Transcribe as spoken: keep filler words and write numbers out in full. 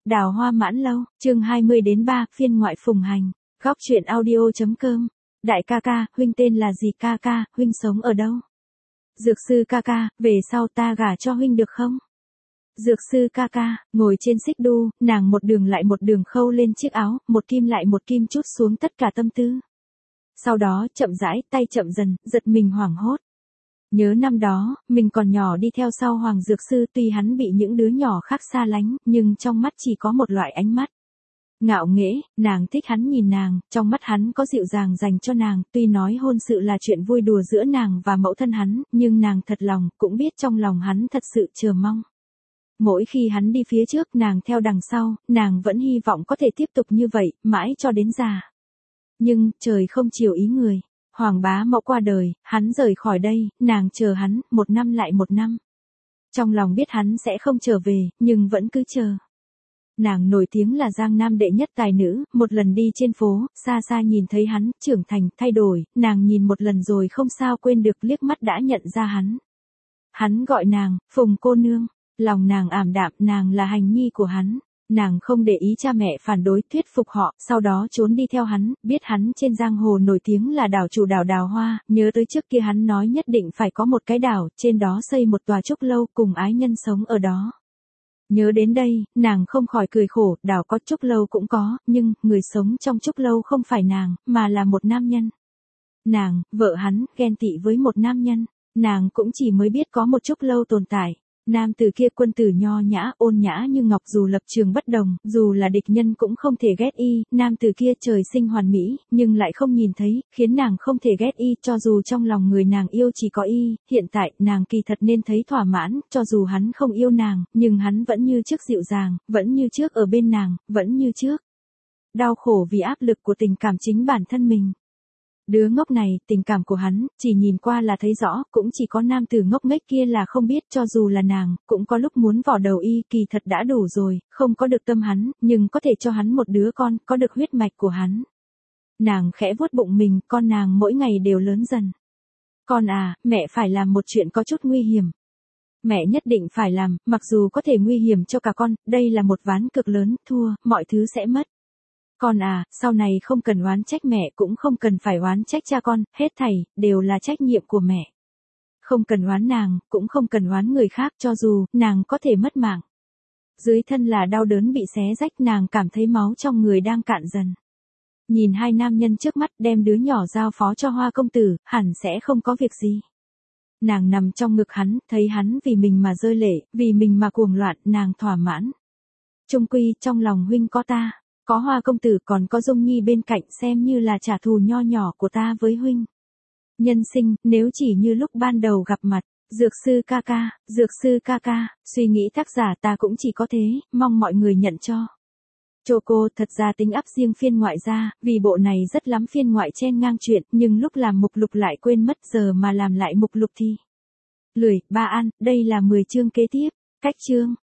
Đào Hoa Mãn Lâu, chương hai mươi đến ba, phiên ngoại phùng hành. Góc truyện audio.com. Đại ca ca, huynh tên là gì ca ca, huynh sống ở đâu? Dược sư ca ca, về sau ta gả cho huynh được không? Dược sư ca ca, ngồi trên xích đu, nàng một đường lại một đường khâu lên chiếc áo, một kim lại một kim trút xuống tất cả tâm tư. Sau đó chậm rãi, tay chậm dần, giật mình hoảng hốt. Nhớ năm đó, mình còn nhỏ đi theo sau Hoàng Dược Sư, tuy hắn bị những đứa nhỏ khác xa lánh, nhưng trong mắt chỉ có một loại ánh mắt ngạo nghễ. Nàng thích hắn nhìn nàng, trong mắt hắn có dịu dàng dành cho nàng, tuy nói hôn sự là chuyện vui đùa giữa nàng và mẫu thân hắn, nhưng nàng thật lòng, cũng biết trong lòng hắn thật sự chờ mong. Mỗi khi hắn đi phía trước, nàng theo đằng sau, nàng vẫn hy vọng có thể tiếp tục như vậy, mãi cho đến già. Nhưng, trời không chiều ý người. Hoàng bá mẫu qua đời, hắn rời khỏi đây, nàng chờ hắn, một năm lại một năm. Trong lòng biết hắn sẽ không trở về, nhưng vẫn cứ chờ. Nàng nổi tiếng là Giang Nam đệ nhất tài nữ, một lần đi trên phố, xa xa nhìn thấy hắn, trưởng thành, thay đổi, nàng nhìn một lần rồi không sao quên được, liếc mắt đã nhận ra hắn. Hắn gọi nàng, Phùng cô nương, lòng nàng ảm đạm, nàng là hành nhi của hắn. Nàng không để ý cha mẹ phản đối, thuyết phục họ, sau đó trốn đi theo hắn, biết hắn trên giang hồ nổi tiếng là đảo chủ đảo Đào Hoa, nhớ tới trước kia hắn nói nhất định phải có một cái đảo, trên đó xây một tòa trúc lâu cùng ái nhân sống ở đó. Nhớ đến đây, nàng không khỏi cười khổ, đảo có trúc lâu cũng có, nhưng, người sống trong trúc lâu không phải nàng, mà là một nam nhân. Nàng, vợ hắn, ghen tị với một nam nhân, nàng cũng chỉ mới biết có một trúc lâu tồn tại. Nam tử kia quân tử nho nhã, ôn nhã như ngọc, dù lập trường bất đồng, dù là địch nhân cũng không thể ghét y, nam tử kia trời sinh hoàn mỹ, nhưng lại không nhìn thấy, khiến nàng không thể ghét y, cho dù trong lòng người nàng yêu chỉ có y, hiện tại, nàng kỳ thật nên thấy thỏa mãn, cho dù hắn không yêu nàng, nhưng hắn vẫn như trước dịu dàng, vẫn như trước ở bên nàng, vẫn như trước. Đau khổ vì áp lực của tình cảm chính bản thân mình. Đứa ngốc này, tình cảm của hắn, chỉ nhìn qua là thấy rõ, cũng chỉ có nam tử ngốc nghếch kia là không biết, cho dù là nàng, cũng có lúc muốn vò đầu y, kỳ thật đã đủ rồi, không có được tâm hắn, nhưng có thể cho hắn một đứa con, có được huyết mạch của hắn. Nàng khẽ vuốt bụng mình, con nàng mỗi ngày đều lớn dần. Con à, mẹ phải làm một chuyện có chút nguy hiểm. Mẹ nhất định phải làm, mặc dù có thể nguy hiểm cho cả con, đây là một ván cực lớn, thua, mọi thứ sẽ mất. Con à, sau này không cần oán trách mẹ, cũng không cần phải oán trách cha con, hết thảy, đều là trách nhiệm của mẹ. Không cần oán nàng, cũng không cần oán người khác, cho dù, nàng có thể mất mạng. Dưới thân là đau đớn bị xé rách, nàng cảm thấy máu trong người đang cạn dần. Nhìn hai nam nhân trước mắt, đem đứa nhỏ giao phó cho Hoa công tử, hẳn sẽ không có việc gì. Nàng nằm trong ngực hắn, thấy hắn vì mình mà rơi lệ, vì mình mà cuồng loạn, nàng thỏa mãn. Chung quy, trong lòng huynh có ta. Có Hoa công tử, còn có Dung Nhi bên cạnh, xem như là trả thù nho nhỏ của ta với huynh. Nhân sinh, nếu chỉ như lúc ban đầu gặp mặt, dược sư ca ca, dược sư ca ca, suy nghĩ tác giả ta cũng chỉ có thế, mong mọi người nhận cho. Choco, thật ra tính áp riêng phiên ngoại ra, vì bộ này rất lắm phiên ngoại chen ngang chuyện, nhưng lúc làm mục lục lại quên mất, giờ mà làm lại mục lục thì lười, ba ăn, đây là mười chương kế tiếp, cách chương.